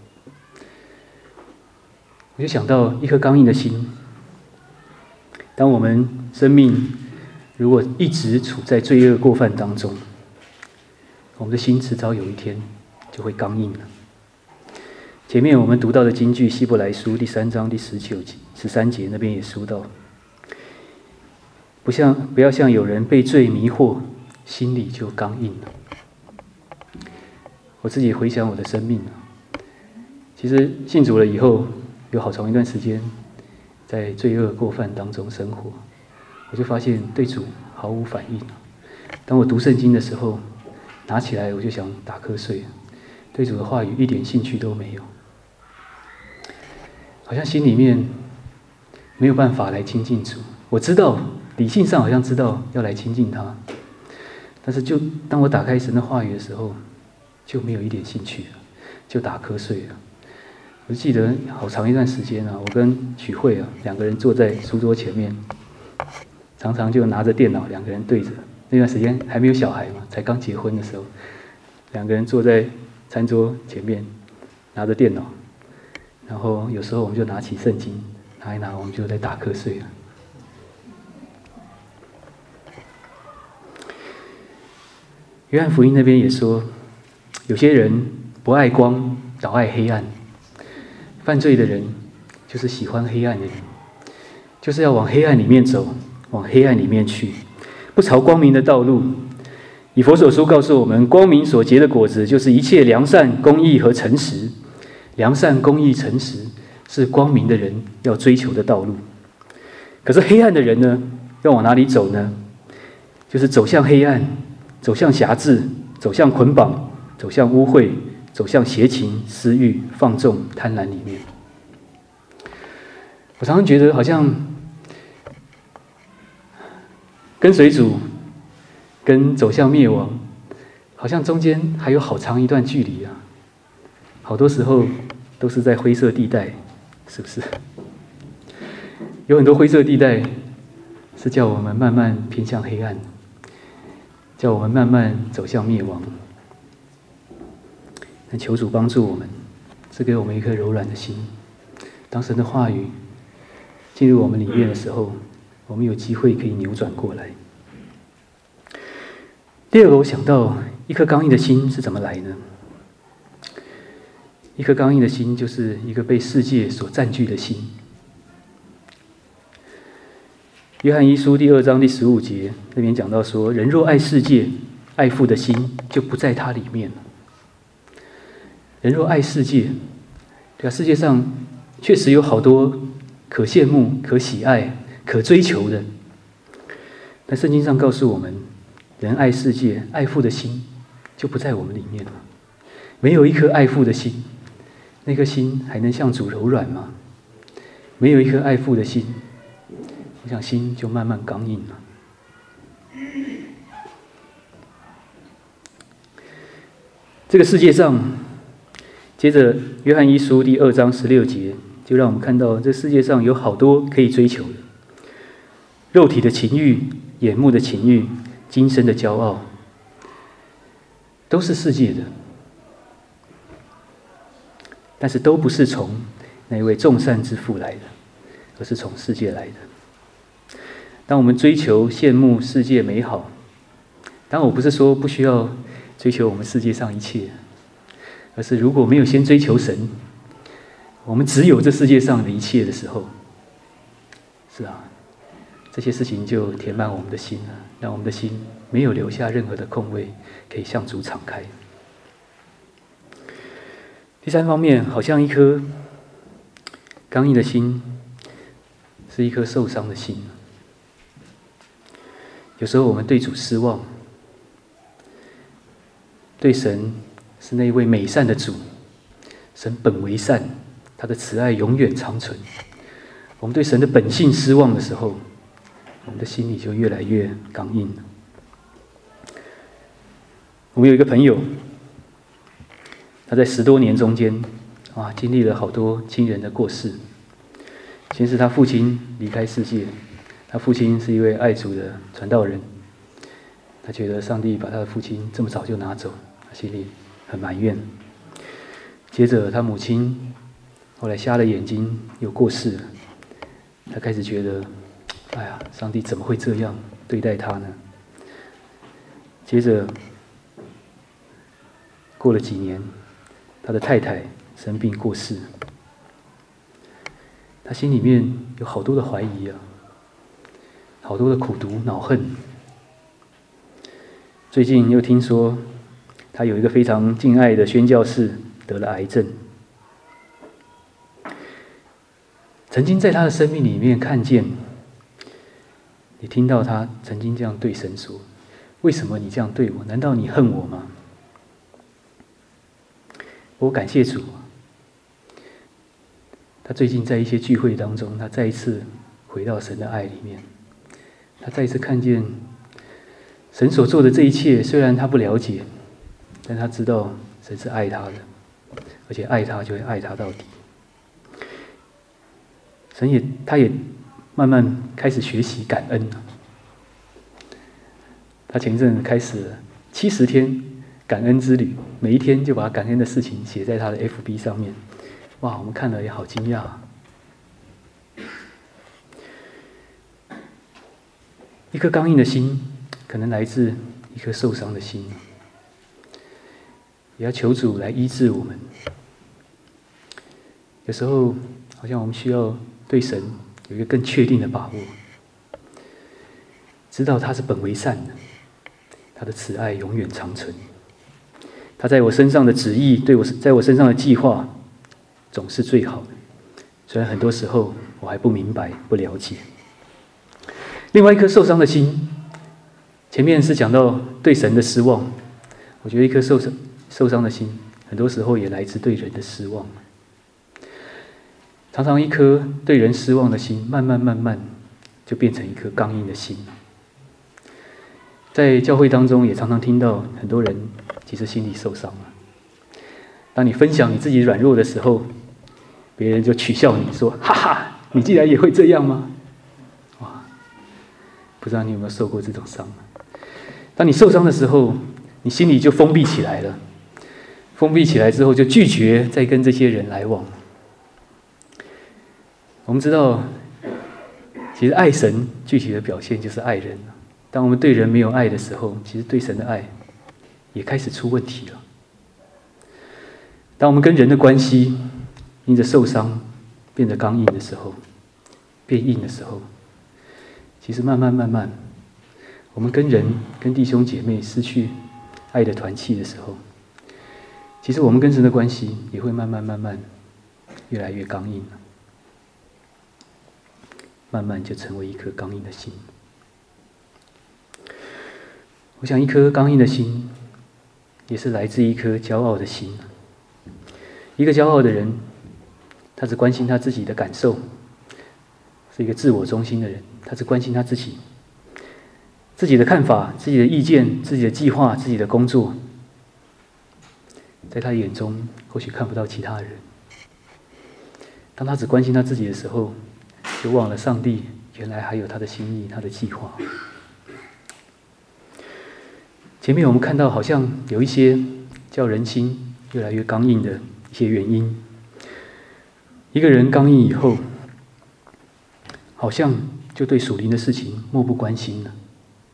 我就想到一颗刚硬的心，当我们生命如果一直处在罪恶过犯当中，我们的心迟早有一天就会刚硬了。前面我们读到的经句希伯来书第3章第13节那边也说到，不要像有人被罪迷惑，心里就刚硬了。我自己回想我的生命啊，其实信主了以后，有好长一段时间在罪恶过犯当中生活，我就发现对主毫无反应。当我读圣经的时候，拿起来我就想打瞌睡，对主的话语一点兴趣都没有，好像心里面没有办法来亲近主。我知道理性上好像知道要来亲近他，但是就当我打开神的话语的时候，就没有一点兴趣了，就打瞌睡了。我记得好长一段时间啊，我跟许慧啊2个人坐在书桌前面，常常就拿着电脑2个人对着。那段时间还没有小孩嘛，才刚结婚的时候，2个人坐在餐桌前面拿着电脑，然后有时候我们就拿起圣经拿一拿，我们就在打瞌睡了。约翰福音那边也说，有些人不爱光，倒爱黑暗。犯罪的人就是喜欢黑暗的人，就是要往黑暗里面走，往黑暗里面去，不朝光明的道路。以弗所书告诉我们，光明所结的果子就是一切良善、公义和诚实。良善、公义、诚实是光明的人要追求的道路。可是黑暗的人呢，要往哪里走呢？就是走向黑暗，走向辖制，走向捆绑，走向污秽，走向邪情、私欲、放纵、贪婪里面。我常常觉得好像跟随主跟走向灭亡，好像中间还有好长一段距离啊！好多时候都是在灰色地带，是不是？有很多灰色地带是叫我们慢慢偏向黑暗，叫我们慢慢走向灭亡。但求主帮助我们，赐给我们一颗柔软的心。当神的话语进入我们里面的时候，我们有机会可以扭转过来。第二个，我想到一颗刚硬的心是怎么来呢？一颗刚硬的心就是一个被世界所占据的心。约翰一书第2章第15节那边讲到说，人若爱世界，爱父的心就不在他里面了。人若爱世界，对啊，世界上确实有好多可羡慕、可喜爱、可追求的，但圣经上告诉我们，人爱世界，爱父的心就不在我们里面了。没有一颗爱父的心，那颗心还能向主柔软吗？没有一颗爱父的心，我想心就慢慢刚硬了。这个世界上，接着约翰一书第2章16节，就让我们看到这世界上有好多可以追求的：肉体的情欲、眼目的情欲、今生的骄傲。 都是世界的，但是都不是从那一位众善之父来的，而是从世界来的。当我们追求羡慕世界美好，当然我不是说不需要追求我们世界上一切，而是如果没有先追求神，我们只有这世界上的一切的时候，是啊，这些事情就填满我们的心了，让我们的心没有留下任何的空位，可以向主敞开。第三方面，好像一颗刚硬的心，是一颗受伤的心。有时候我们对主失望，对神是那一位美善的主，神本为善，他的慈爱永远长存。我们对神的本性失望的时候，我们的心里就越来越刚硬了。我们有一个朋友，他在10多年中间，经历了好多亲人的过世。先是他父亲离开世界，他父亲是一位爱主的传道人，他觉得上帝把他的父亲这么早就拿走，他心里很埋怨。接着他母亲后来瞎了眼睛又过世了，他开始觉得，哎呀，上帝怎么会这样对待他呢？接着过了几年，他的太太生病过世，他心里面有好多的怀疑啊，好多的苦毒恼恨。最近又听说他有一个非常敬爱的宣教士得了癌症，曾经在他的生命里面看见，你听到他曾经这样对神说：为什么你这样对我？难道你恨我吗？我感谢主，他最近在一些聚会当中，他再一次回到神的爱里面，他再一次看见神所做的这一切，虽然他不了解，但他知道神是爱他的，而且爱他就会爱他到底。他也慢慢开始学习感恩了。他前一阵子开始了70天感恩之旅，每一天就把感恩的事情写在他的 FB 上面。哇，我们看了也好惊讶。一颗刚硬的心，可能来自一颗受伤的心，也要求主来医治我们。有时候，好像我们需要对神有一个更确定的把握，知道他是本为善的，他的慈爱永远长存，他在我身上的旨意，在我身上的计划，总是最好的。虽然很多时候我还不明白、不了解。另外一颗受伤的心，前面是讲到对神的失望，我觉得一颗受伤的心，很多时候也来自对人的失望。常常一颗对人失望的心，慢慢就变成一颗刚硬的心。在教会当中，也常常听到很多人其实心里受伤了。当你分享你自己软弱的时候，别人就取笑你说：“哈哈，你竟然也会这样吗？”哇，不知道你有没有受过这种伤？当你受伤的时候，你心里就封闭起来了。封闭起来之后，就拒绝再跟这些人来往。我们知道，其实爱神具体的表现就是爱人。当我们对人没有爱的时候，其实对神的爱也开始出问题了。当我们跟人的关系因着受伤变得刚硬的时候，变硬的时候，其实慢慢，我们跟弟兄姐妹失去爱的团契的时候，其实我们跟神的关系也会慢慢越来越刚硬了。慢慢就成为一颗刚硬的心。我想一颗刚硬的心，也是来自一颗骄傲的心。一个骄傲的人，他只关心他自己的感受，是一个自我中心的人，他只关心他自己的看法、自己的意见、自己的计划、自己的工作，在他眼中或许看不到其他人。当他只关心他自己的时候，就忘了上帝原来还有他的心意、他的计划。 前面我们看到好像有一些叫人心越来越刚硬的一些原因。一个人刚硬以后，好像就对属灵的事情漠不关心了。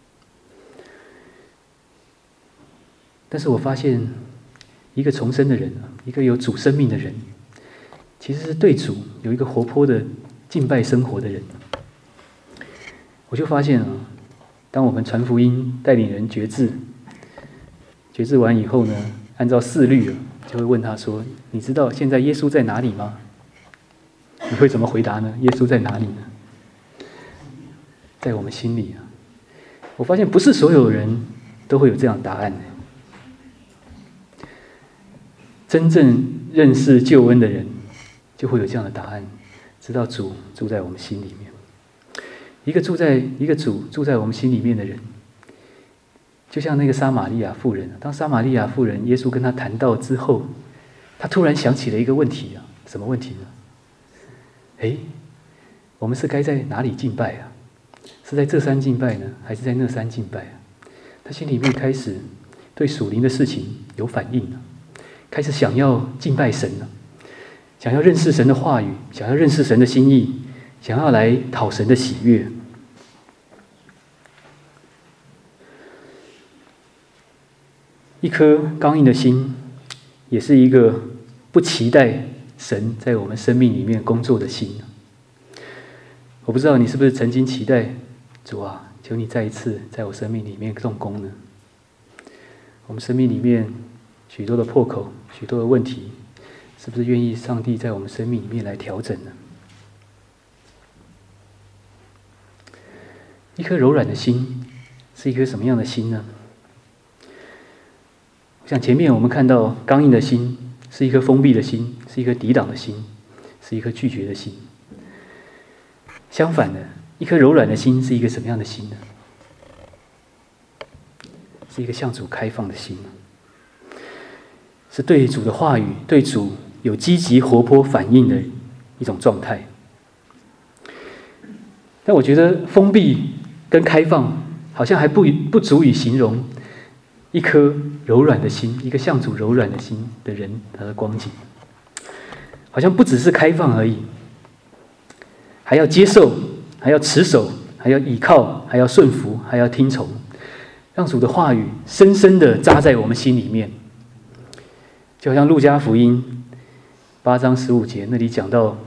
但是我发现，一个重生的人，一个有主生命的人，其实是对主有一个活泼的敬拜生活的人。我就发现当我们传福音、带领人决志，决志完以后呢，按照4律就会问他说：“你知道现在耶稣在哪里吗？”你会怎么回答呢？耶稣在哪里呢？在我们心里。我发现不是所有人都会有这样的答案。真正认识救恩的人，就会有这样的答案，知道主住在我们心里面。一个主住在我们心里面的人，就像那个撒玛利亚妇人。当撒玛利亚妇人耶稣跟他谈到之后，他突然想起了一个问题什么问题呢？我们是该在哪里敬拜啊？是在这山敬拜呢，还是在那山敬拜啊？他心里面开始对属灵的事情有反应了，开始想要敬拜神了，想要认识神的话语，想要认识神的心意，想要来讨神的喜悦。一颗刚硬的心，也是一个不期待神在我们生命里面工作的心。我不知道你是不是曾经期待主啊，求你再一次在我生命里面动工呢？我们生命里面许多的破口，许多的问题，是不是愿意上帝在我们生命里面来调整呢？一颗柔软的心是一颗什么样的心呢？我想前面我们看到刚硬的心是一颗封闭的心，是一颗抵挡的心，是一颗拒绝的心。相反的，一颗柔软的心是一个什么样的心呢？是一个向主开放的心，是对主的话语、对主有积极活泼反应的一种状态。但我觉得封闭跟开放好像还不足以形容一颗柔软的心，一个向主柔软的心的人，他的光景好像不只是开放而已，还要接受，还要持守，还要倚靠，还要顺服，还要听从，让主的话语深深的扎在我们心里面。就好像路加福音8章15节那里讲到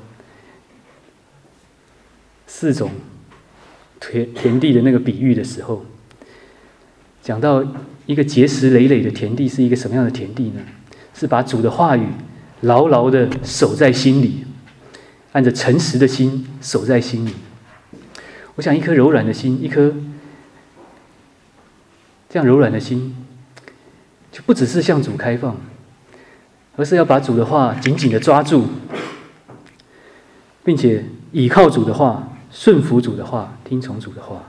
4种田地的那个比喻的时候，讲到一个结实累累的田地是一个什么样的田地呢？是把主的话语牢牢的守在心里，按着诚实的心守在心里。我想一颗柔软的心，一颗这样柔软的心，就不只是向主开放，而是要把主的话紧紧的抓住，并且倚靠主的话，顺服主的话，听从主的话。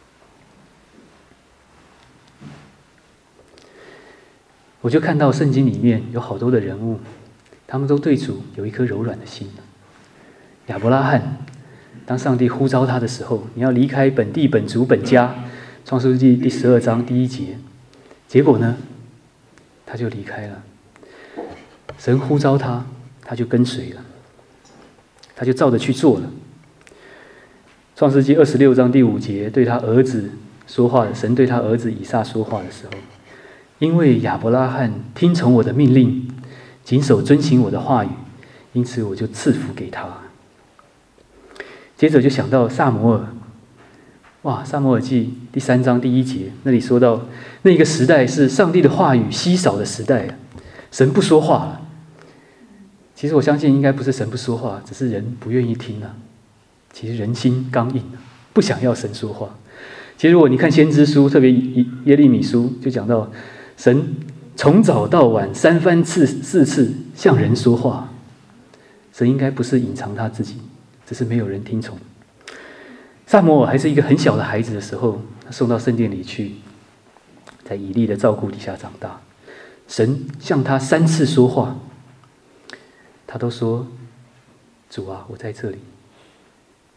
我就看到圣经里面有好多的人物，他们都对主有一颗柔软的心。亚伯拉罕，当上帝呼召他的时候，你要离开本地本族本家，创世纪第12章第1节，结果呢，他就离开了。神呼召他，他就跟随了，他就照着去做了。创世纪26章第5节，对他儿子说话的，神对他儿子以撒说话的时候，因为亚伯拉罕听从我的命令，谨守遵行我的话语，因此我就赐福给他。接着就想到撒母耳，撒母耳记第3章第1节，那里说到那个时代是上帝的话语稀少的时代，神不说话了。其实我相信应该不是神不说话，只是人不愿意听了。其实人心刚硬，不想要神说话。其实如果你看先知书，特别耶利米书，就讲到神从早到晚3番4次向人说话。神应该不是隐藏他自己，只是没有人听从。撒母耳还是一个很小的孩子的时候，他送到圣殿里去，在以利的照顾底下长大。神向他3次说话，他都说：“主啊，我在这里。”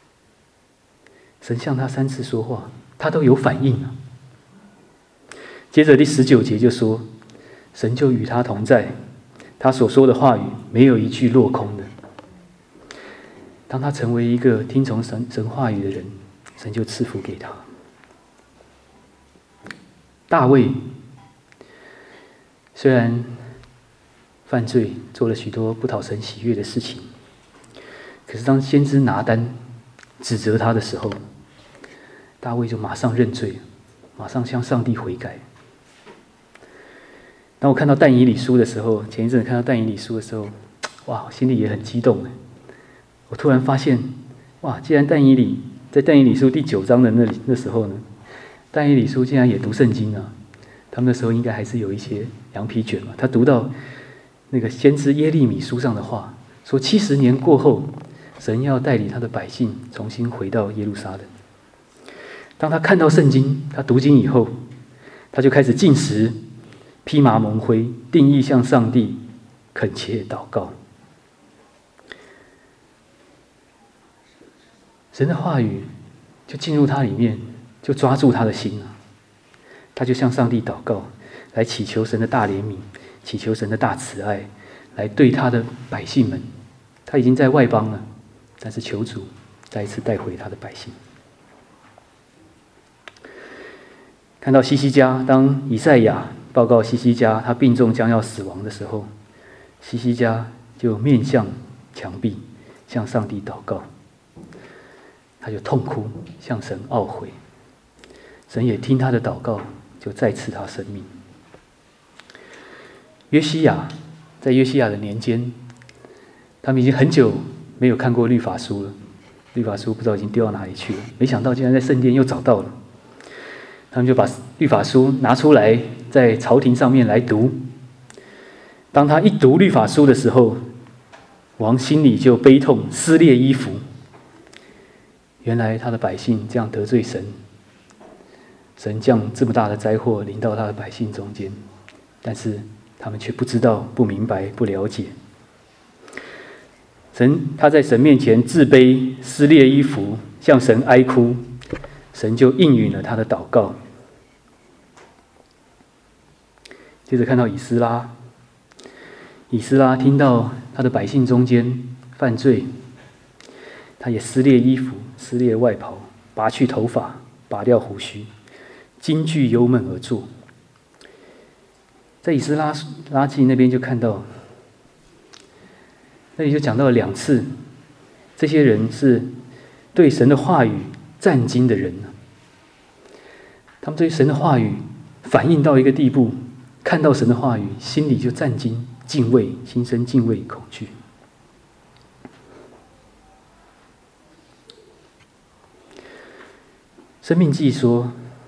神向他3次说话，他都有反应了。 接着第19节就说，神就与他同在，他所说的话语没有一句落空的。当他成为一个听从神话语的人，神就赐福给他。大卫虽然犯罪，做了许多不讨神喜悦的事情，可是当先知拿单指责他的时候，大卫就马上认罪，马上向上帝悔改。当我看到但以理书的时候，前一阵看到但以理书的时候，哇，心里也很激动。我突然发现，哇，既然但以理在但以理书第9章的那时候呢，但以理书竟然也读圣经啊！他们那时候应该还是有一些羊皮卷嘛。他读到那个先知耶利米书上的话，说70年过后，神要带领他的百姓重新回到耶路撒冷。当他看到圣经，他读经以后，他就开始禁食、披麻蒙灰，定义向上帝恳切祷告。神的话语就进入他里面，就抓住他的心了。他就向上帝祷告，来祈求神的大怜悯，祈求神的大慈爱，来对他的百姓们。他已经在外邦了，但是求主再一次带回他的百姓。看到希西家，当以赛亚报告希西家他病重将要死亡的时候，希西家就面向墙壁，向上帝祷告。他就痛哭，向神懊悔。神也听他的祷告，就再赐他生命。约西亚在约西亚的年间，他们已经很久没有看过律法书了，律法书不知道已经丢到哪里去了。没想到竟然在圣殿又找到了，他们就把律法书拿出来，在朝廷上面来读。当他一读律法书的时候，王心里就悲痛，撕裂衣服。原来他的百姓这样得罪神，神降这么大的灾祸临到他的百姓中间，但是他们却不知道、不明白、不了解。他在神面前自卑，撕裂衣服，向神哀哭，神就应允了他的祷告。接着看到以斯拉，以斯拉听到他的百姓中间犯罪，他也撕裂衣服，撕裂外袍，拔去头发，拔掉胡须，惊惧忧闷而坐。在以斯拉记那边就看到，那里就讲到了2次，这些人是对神的话语战惊的人。他们对神的话语反应到一个地步，看到神的话语，心里就战惊、敬畏，心生敬畏、恐惧。申命记说：“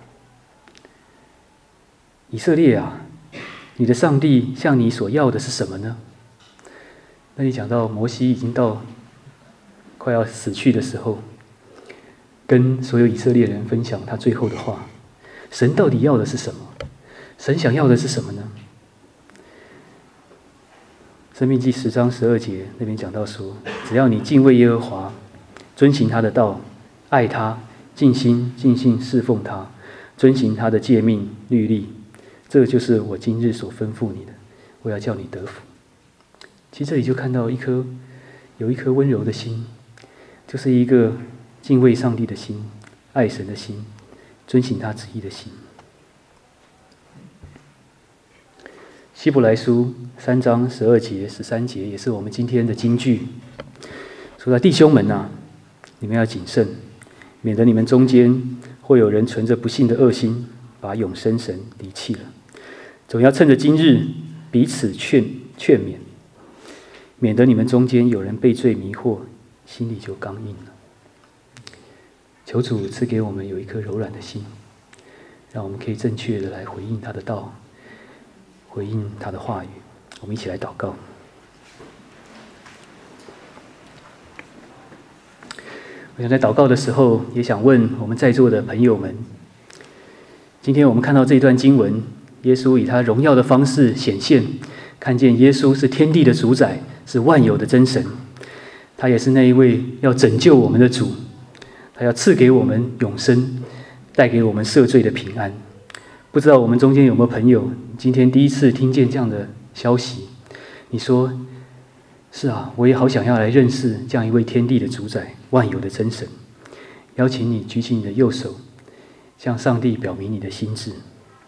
以色列啊，你的上帝向你所要的是什么呢？”那里讲到摩西已经到快要死去的时候，跟所有以色列人分享他最后的话：神到底要的是什么？神想要的是什么呢？申命记10章12节那边讲到说：只要你敬畏耶和华，遵行他的道，爱他，尽心尽性侍奉他，遵行他的诫命律例，这就是我今日所吩咐你的，我要叫你得福。其实这里就看到有一颗温柔的心，就是一个敬畏上帝的心，爱神的心，遵行他旨意的心。希伯来书3章12节、13节也是我们今天的金句，说到弟兄们啊，你们要谨慎，免得你们中间或有人存着不信的恶心，把永生神离弃了。总要趁着今日彼此劝勉，免得你们中间有人被罪迷惑，心里就刚硬了。求主赐给我们有一颗柔软的心，让我们可以正确的来回应他的道，回应他的话语。我们一起来祷告。我想在祷告的时候，也想问我们在座的朋友们，今天我们看到这一段经文，耶稣以他荣耀的方式显现，看见耶稣是天地的主宰，是万有的真神，他也是那一位要拯救我们的主，他要赐给我们永生，带给我们赦罪的平安。 不知道我们中间有没有朋友，今天第一次听见这样的消息，你说，是啊，我也好想要来认识这样一位天地的主宰、万有的真神。邀请你举起你的右手，向上帝表明你的心志。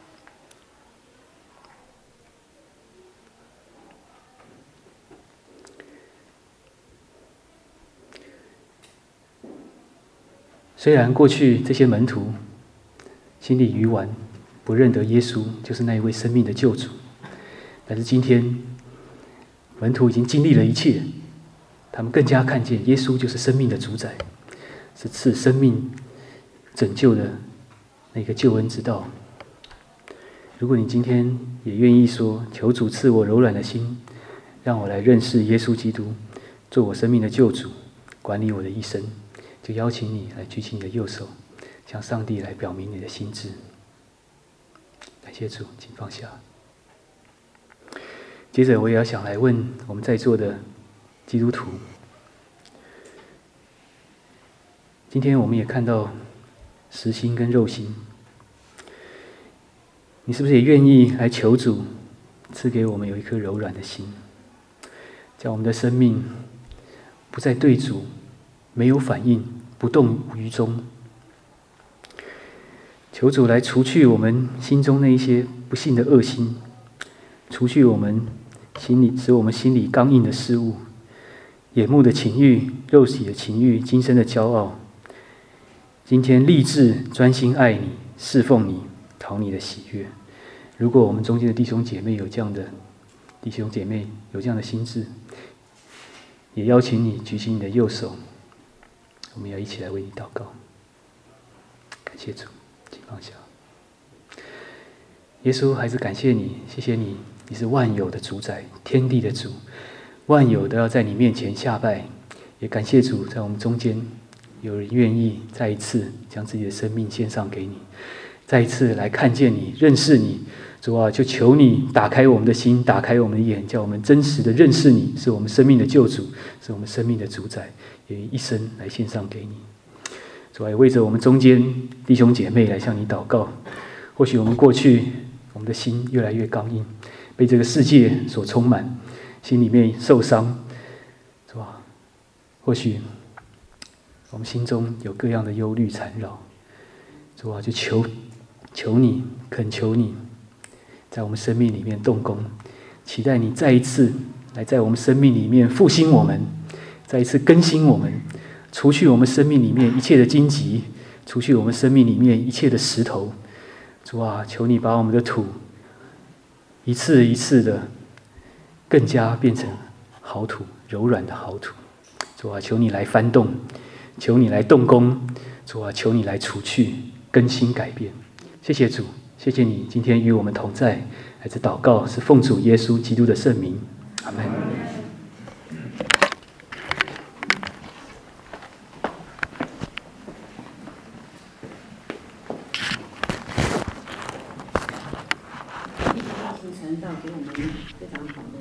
虽然过去这些门徒心里愚顽，不认得耶稣就是那一位生命的救主，但是今天门徒已经经历了一切，他们更加看见耶稣就是生命的主宰，是赐生命拯救的那个救恩之道。如果你今天也愿意说，求主赐我柔软的心，让我来认识耶稣基督，做我生命的救主，管理我的一生，就邀请你来举起你的右手，向上帝来表明你的心志。感谢主，请放下。接着我也要想来问我们在座的基督徒，今天我们也看到实心跟肉心，你是不是也愿意来求主赐给我们有一颗柔软的心，叫我们的生命不再对主没有反应，不动于衷。求主来除去我们心中那一些不信的恶心，除去我们心里使我们心里刚硬的事物，眼目的情欲、肉体的情欲、今生的骄傲。今天立志专心爱你，侍奉你，讨你的喜悦。如果我们中间的弟兄姐妹有这样的心志，也邀请你举起你的右手，我们要一起来为你祷告。感谢主，请放下。耶稣，还是感谢你，谢谢你，你是万有的主宰，天地的主，万有都要在你面前下拜。也感谢主，在我们中间有人愿意再一次将自己的生命献上给你，再一次来看见你，认识你。主啊，就求你打开我们的心，打开我们的眼，叫我们真实的认识你，是我们生命的救主，是我们生命的主宰，也一生来献上给你。主啊，也为着我们中间弟兄姐妹来向你祷告。或许我们过去我们的心越来越刚硬，被这个世界所充满，心里面受伤，主啊，或许我们心中有各样的忧虑缠绕。主啊，就求你，恳求你，在我们生命里面动工，期待你再一次来在我们生命里面复兴我们，再一次更新我们，除去我们生命里面一切的荆棘，除去我们生命里面一切的石头。主啊，求你把我们的土一次一次的更加变成好土，柔软的好土。主啊，求你来翻动，求你来动工。主啊，求你来除去、更新、改变。谢谢主，谢谢你今天与我们同在。孩子祷告是奉主耶稣基督的圣名，阿们。 传道给我们非常好的